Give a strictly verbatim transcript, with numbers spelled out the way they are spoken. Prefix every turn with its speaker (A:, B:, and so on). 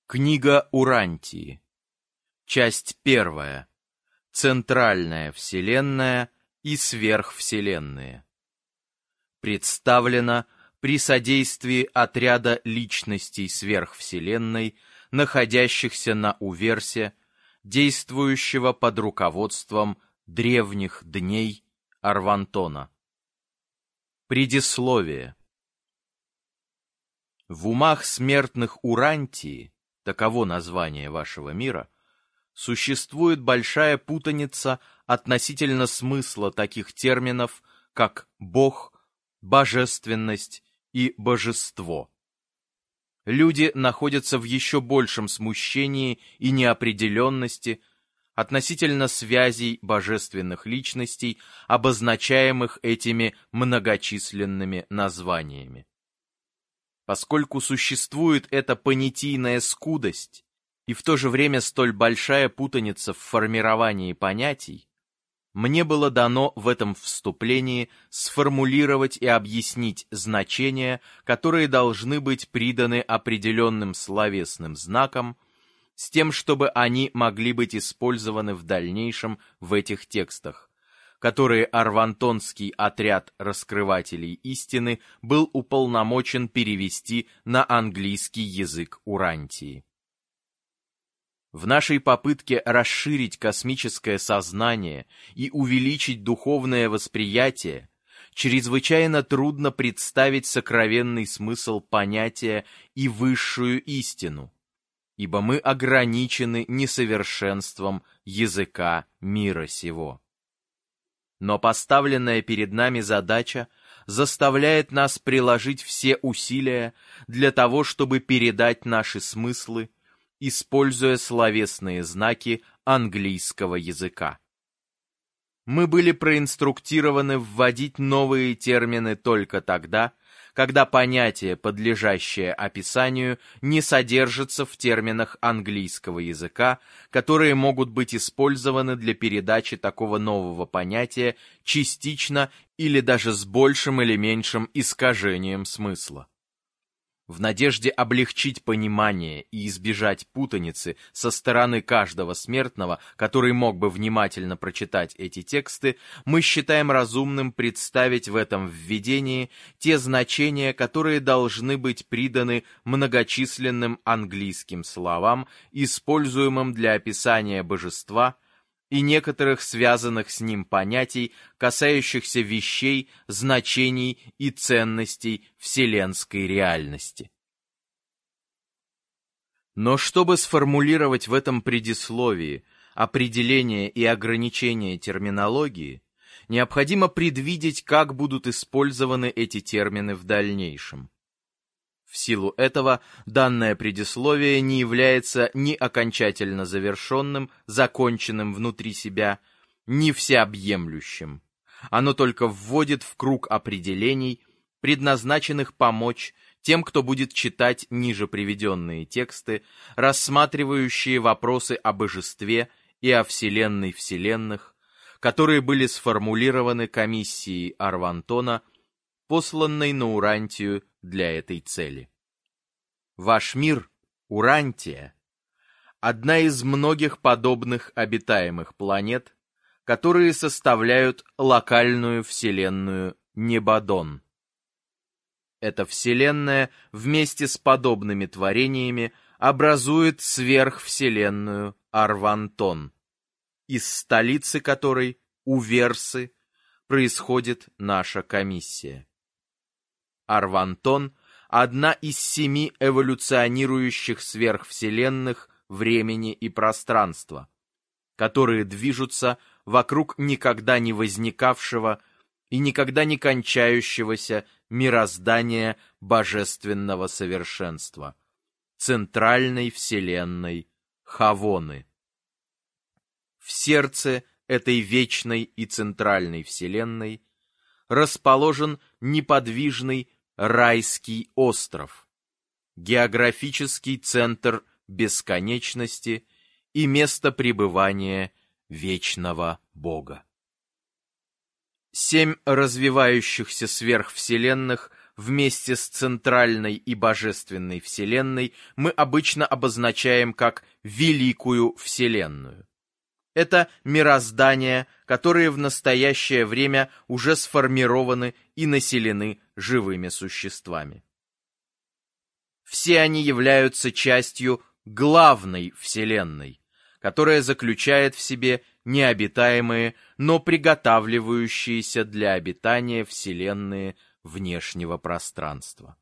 A: Книга Урантии. Часть первая. Центральная Вселенная и сверхвселенные. Представлена при содействии отряда личностей сверхвселенной, находящихся на Уверсе, действующего под руководством древних дней Арвантона. Предисловие. В умах смертных Урантии, таково название вашего мира, существует большая путаница относительно смысла таких терминов, как «бог», «божественность» и «божество». Люди находятся в еще большем смущении и неопределенности относительно связей божественных личностей, обозначаемых этими многочисленными названиями. Поскольку существует эта понятийная скудость и в то же время столь большая путаница в формировании понятий, мне было дано в этом вступлении сформулировать и объяснить значения, которые должны быть приданы определенным словесным знакам, с тем, чтобы они могли быть использованы в дальнейшем в этих текстах, которые Арвантонский отряд раскрывателей истины был уполномочен перевести на английский язык Урантии. В нашей попытке расширить космическое сознание и увеличить духовное восприятие, чрезвычайно трудно представить сокровенный смысл понятия и высшую истину, ибо мы ограничены несовершенством языка мира сего. Но поставленная перед нами задача заставляет нас приложить все усилия для того, чтобы передать наши смыслы, используя словесные знаки английского языка. Мы были проинструктированы вводить новые термины только тогда, когда понятие, подлежащее описанию, не содержится в терминах английского языка, которые могут быть использованы для передачи такого нового понятия частично или даже с большим или меньшим искажением смысла. В надежде облегчить понимание и избежать путаницы со стороны каждого смертного, который мог бы внимательно прочитать эти тексты, мы считаем разумным представить в этом введении те значения, которые должны быть приданы многочисленным английским словам, используемым для описания божества, и некоторых связанных с ним понятий, касающихся вещей, значений и ценностей вселенской реальности. Но чтобы сформулировать в этом предисловии определение и ограничение терминологии, необходимо предвидеть, как будут использованы эти термины в дальнейшем. В силу этого данное предисловие не является ни окончательно завершенным, законченным внутри себя, ни всеобъемлющим. Оно только вводит в круг определений, предназначенных помочь тем, кто будет читать ниже приведенные тексты, рассматривающие вопросы о божестве и о вселенной вселенных, которые были сформулированы комиссией Арвантона, посланной на Урантию для этой цели. Ваш мир, Урантия, одна из многих подобных обитаемых планет, которые составляют локальную вселенную Небадон. Эта вселенная вместе с подобными творениями образует сверхвселенную Арвантон, из столицы которой, Уверсы, происходит наша комиссия. Арвантон — одна из семи эволюционирующих сверхвселенных времени и пространства, которые движутся вокруг никогда не возникавшего и никогда не кончающегося мироздания божественного совершенства, центральной вселенной Хавоны. В сердце этой вечной и центральной вселенной расположен неподвижный Райский остров, географический центр бесконечности и место пребывания вечного Бога. Семь развивающихся сверхвселенных вместе с центральной и божественной Вселенной мы обычно обозначаем как Великую Вселенную. Это мироздания, которые в настоящее время уже сформированы и населены живыми существами. Все они являются частью главной Вселенной, которая заключает в себе необитаемые, но приготавливающиеся для обитания вселенные внешнего пространства.